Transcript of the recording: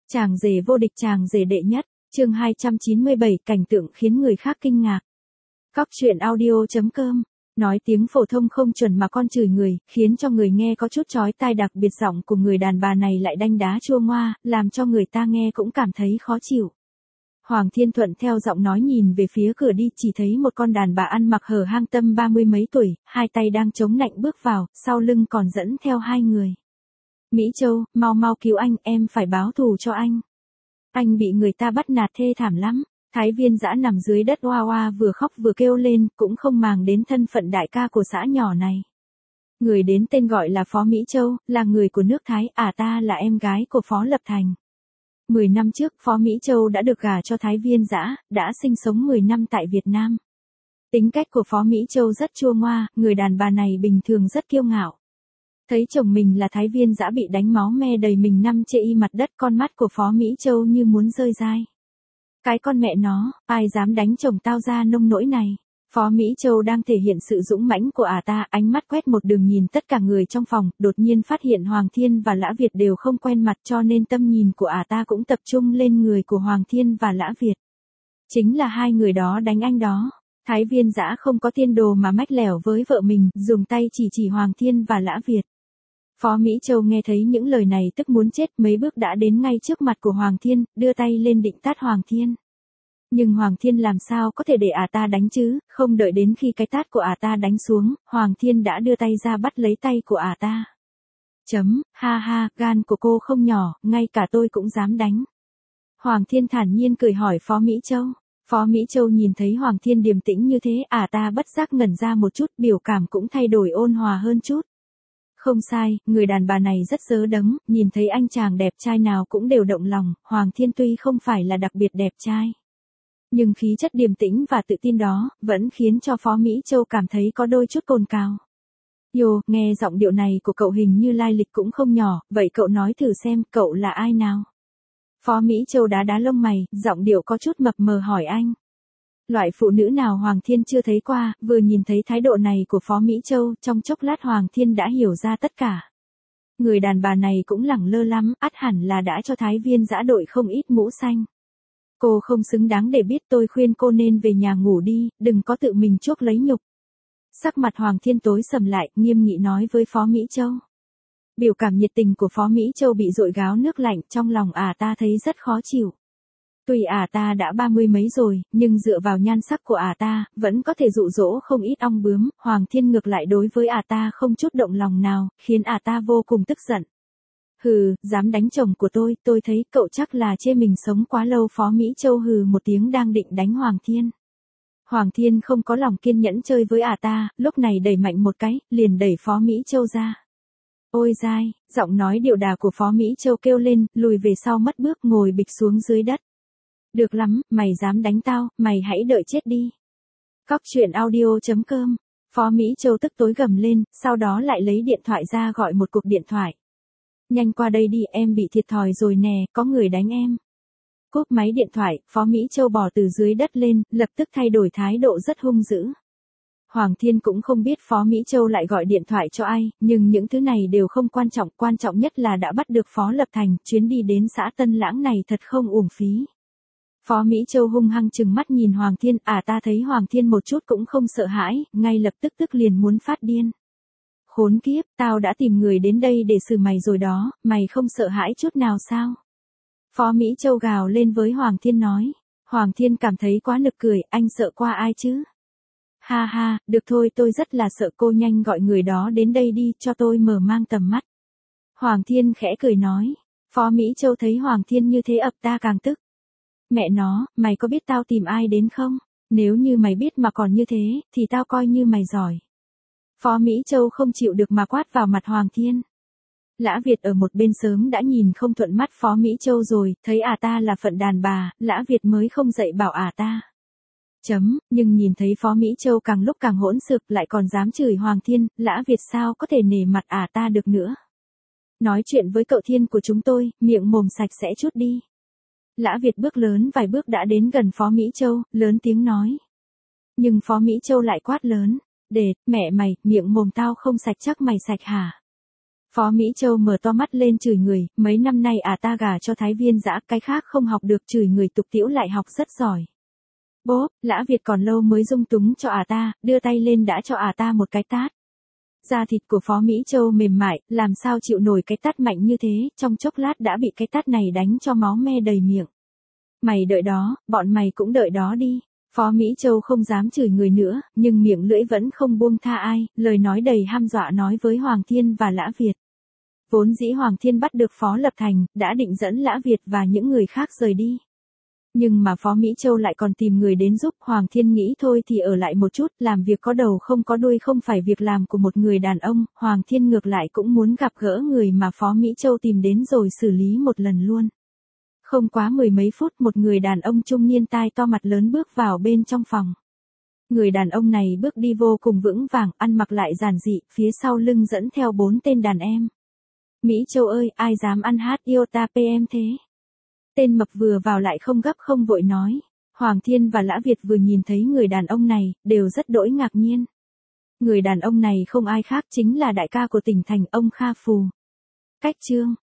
Chàng rể vô địch, chàng rể đệ nhất, chương 297, cảnh tượng khiến người khác kinh ngạc. Cóc truyện audio.com, nói tiếng phổ thông không chuẩn mà con chửi người, khiến cho người nghe có chút chói tai, đặc biệt giọng của người đàn bà này lại đanh đá chua ngoa, làm cho người ta nghe cũng cảm thấy khó chịu. Hoàng Thiên Thuận theo giọng nói nhìn về phía cửa đi, chỉ thấy một con đàn bà ăn mặc hở hang tăm 30 mấy tuổi, hai tay đang chống nạnh bước vào, sau lưng còn dẫn theo hai người. Mỹ Châu, mau mau cứu anh, em phải báo thù cho anh. Anh bị người ta bắt nạt thê thảm lắm. Thái Viên Dã nằm dưới đất oa oa vừa khóc vừa kêu lên, cũng không màng đến thân phận đại ca của xã nhỏ này. Người đến tên gọi là Phó Mỹ Châu, là người của nước Thái, ta là em gái của Phó Lập Thành. 10 năm trước, Phó Mỹ Châu đã được gả cho Thái Viên Dã, đã sinh sống 10 năm tại Việt Nam. Tính cách của Phó Mỹ Châu rất chua ngoa, người đàn bà này bình thường rất kiêu ngạo. Thấy chồng mình là Thái Viên Dã bị đánh máu me đầy mình nằm chê y mặt đất, con mắt của Phó Mỹ Châu như muốn rơi dai. Cái con mẹ nó, ai dám đánh chồng tao ra nông nỗi này. Phó Mỹ Châu đang thể hiện sự dũng mãnh của ta, ánh mắt quét một đường nhìn tất cả người trong phòng, đột nhiên phát hiện Hoàng Thiên và Lã Việt đều không quen mặt, cho nên tâm nhìn của ta cũng tập trung lên người của Hoàng Thiên và Lã Việt. Chính là hai người đó đánh anh đó. Thái Viên Dã không có tiên đồ mà mách lẻo với vợ mình, dùng tay chỉ Hoàng Thiên và Lã Việt. Phó Mỹ Châu nghe thấy những lời này tức muốn chết, mấy bước đã đến ngay trước mặt của Hoàng Thiên, đưa tay lên định tát Hoàng Thiên. Nhưng Hoàng Thiên làm sao có thể để ta đánh chứ, không đợi đến khi cái tát của ta đánh xuống, Hoàng Thiên đã đưa tay ra bắt lấy tay của ta. Ha ha, gan của cô không nhỏ, ngay cả tôi cũng dám đánh. Hoàng Thiên thản nhiên cười hỏi Phó Mỹ Châu. Phó Mỹ Châu nhìn thấy Hoàng Thiên điềm tĩnh như thế, ta bất giác ngẩn ra một chút, biểu cảm cũng thay đổi ôn hòa hơn chút. Không sai, người đàn bà này rất dớ đấng, nhìn thấy anh chàng đẹp trai nào cũng đều động lòng, Hoàng Thiên tuy không phải là đặc biệt đẹp trai. Nhưng khí chất điềm tĩnh và tự tin đó, vẫn khiến cho Phó Mỹ Châu cảm thấy có đôi chút cồn cào. Yo, nghe giọng điệu này của cậu hình như lai lịch cũng không nhỏ, vậy cậu nói thử xem, cậu là ai nào? Phó Mỹ Châu đá đá lông mày, giọng điệu có chút mập mờ hỏi anh. Loại phụ nữ nào Hoàng Thiên chưa thấy qua, vừa nhìn thấy thái độ này của Phó Mỹ Châu, trong chốc lát Hoàng Thiên đã hiểu ra tất cả. Người đàn bà này cũng lẳng lơ lắm, ắt hẳn là đã cho Thái Viên Dã đội không ít mũ xanh. Cô không xứng đáng để biết, tôi khuyên cô nên về nhà ngủ đi, đừng có tự mình chuốc lấy nhục. Sắc mặt Hoàng Thiên tối sầm lại, nghiêm nghị nói với Phó Mỹ Châu. Biểu cảm nhiệt tình của Phó Mỹ Châu bị dội gáo nước lạnh, trong lòng ta thấy rất khó chịu. Tuy ta đã 30 mấy rồi, nhưng dựa vào nhan sắc của ta, vẫn có thể dụ dỗ không ít ong bướm, Hoàng Thiên ngược lại đối với ta không chút động lòng nào, khiến ta vô cùng tức giận. Hừ, dám đánh chồng của tôi thấy cậu chắc là chê mình sống quá lâu. Phó Mỹ Châu hừ một tiếng đang định đánh Hoàng Thiên. Hoàng Thiên không có lòng kiên nhẫn chơi với ta, lúc này đẩy mạnh một cái, liền đẩy Phó Mỹ Châu ra. Ôi dai, giọng nói điệu đà của Phó Mỹ Châu kêu lên, lùi về sau mất bước ngồi bịch xuống dưới đất. Được lắm, mày dám đánh tao, mày hãy đợi chết đi. Cóc truyện audio.com, Phó Mỹ Châu tức tối gầm lên, sau đó lại lấy điện thoại ra gọi một cuộc điện thoại. Nhanh qua đây đi, em bị thiệt thòi rồi nè, có người đánh em. Cúp máy điện thoại, Phó Mỹ Châu bò từ dưới đất lên, lập tức thay đổi thái độ rất hung dữ. Hoàng Thiên cũng không biết Phó Mỹ Châu lại gọi điện thoại cho ai, nhưng những thứ này đều không quan trọng nhất là đã bắt được Phó Lập Thành, chuyến đi đến xã Tân Lãng này thật không uổng phí. Phó Mỹ Châu hung hăng trừng mắt nhìn Hoàng Thiên, ta thấy Hoàng Thiên một chút cũng không sợ hãi, ngay lập tức liền muốn phát điên. Khốn kiếp, tao đã tìm người đến đây để xử mày rồi đó, mày không sợ hãi chút nào sao? Phó Mỹ Châu gào lên với Hoàng Thiên nói. Hoàng Thiên cảm thấy quá nực cười, anh sợ qua ai chứ? Ha ha, được thôi, tôi rất là sợ, cô nhanh gọi người đó đến đây đi, cho tôi mở mang tầm mắt. Hoàng Thiên khẽ cười nói. Phó Mỹ Châu thấy Hoàng Thiên như thế ập ta càng tức. Mẹ nó, mày có biết tao tìm ai đến không? Nếu như mày biết mà còn như thế, thì tao coi như mày giỏi. Phó Mỹ Châu không chịu được mà quát vào mặt Hoàng Thiên. Lã Việt ở một bên sớm đã nhìn không thuận mắt Phó Mỹ Châu rồi, thấy ta là phận đàn bà, Lã Việt mới không dạy bảo ta. Nhưng nhìn thấy Phó Mỹ Châu càng lúc càng hỗn xược, lại còn dám chửi Hoàng Thiên, Lã Việt sao có thể nể mặt ta được nữa. Nói chuyện với cậu Thiên của chúng tôi, miệng mồm sạch sẽ chút đi. Lã Việt bước lớn vài bước đã đến gần Phó Mỹ Châu, lớn tiếng nói. Nhưng Phó Mỹ Châu lại quát lớn. Mẹ mày, miệng mồm tao không sạch chắc mày sạch hả? Phó Mỹ Châu mở to mắt lên chửi người, mấy năm nay ta gả cho Thái Viên Dã, cái khác không học được, chửi người tục tĩu lại học rất giỏi. Bốp, Lã Việt còn lâu mới dung túng cho ta, đưa tay lên đã cho ta một cái tát. Da thịt của Phó Mỹ Châu mềm mại, làm sao chịu nổi cái tát mạnh như thế, trong chốc lát đã bị cái tát này đánh cho máu me đầy miệng. Mày đợi đó, bọn mày cũng đợi đó đi. Phó Mỹ Châu không dám chửi người nữa, nhưng miệng lưỡi vẫn không buông tha ai, lời nói đầy hăm dọa nói với Hoàng Thiên và Lã Việt. Vốn dĩ Hoàng Thiên bắt được Phó Lập Thành, đã định dẫn Lã Việt và những người khác rời đi. Nhưng mà Phó Mỹ Châu lại còn tìm người đến giúp. Hoàng Thiên nghĩ thôi thì ở lại một chút, làm việc có đầu không có đuôi không phải việc làm của một người đàn ông. Hoàng Thiên ngược lại cũng muốn gặp gỡ người mà Phó Mỹ Châu tìm đến rồi xử lý một lần luôn. Không quá mười mấy phút, một người đàn ông trung niên tai to mặt lớn bước vào bên trong phòng. Người đàn ông này bước đi vô cùng vững vàng, ăn mặc lại giản dị, phía sau lưng dẫn theo 4 tên đàn em. Mỹ Châu ơi, ai dám ăn hát iota PM thế? Tên mập vừa vào lại không gấp không vội nói. Hoàng Thiên và Lã Việt vừa nhìn thấy người đàn ông này, đều rất đỗi ngạc nhiên. Người đàn ông này không ai khác chính là đại ca của tỉnh thành, ông Kha Phù. Cách chương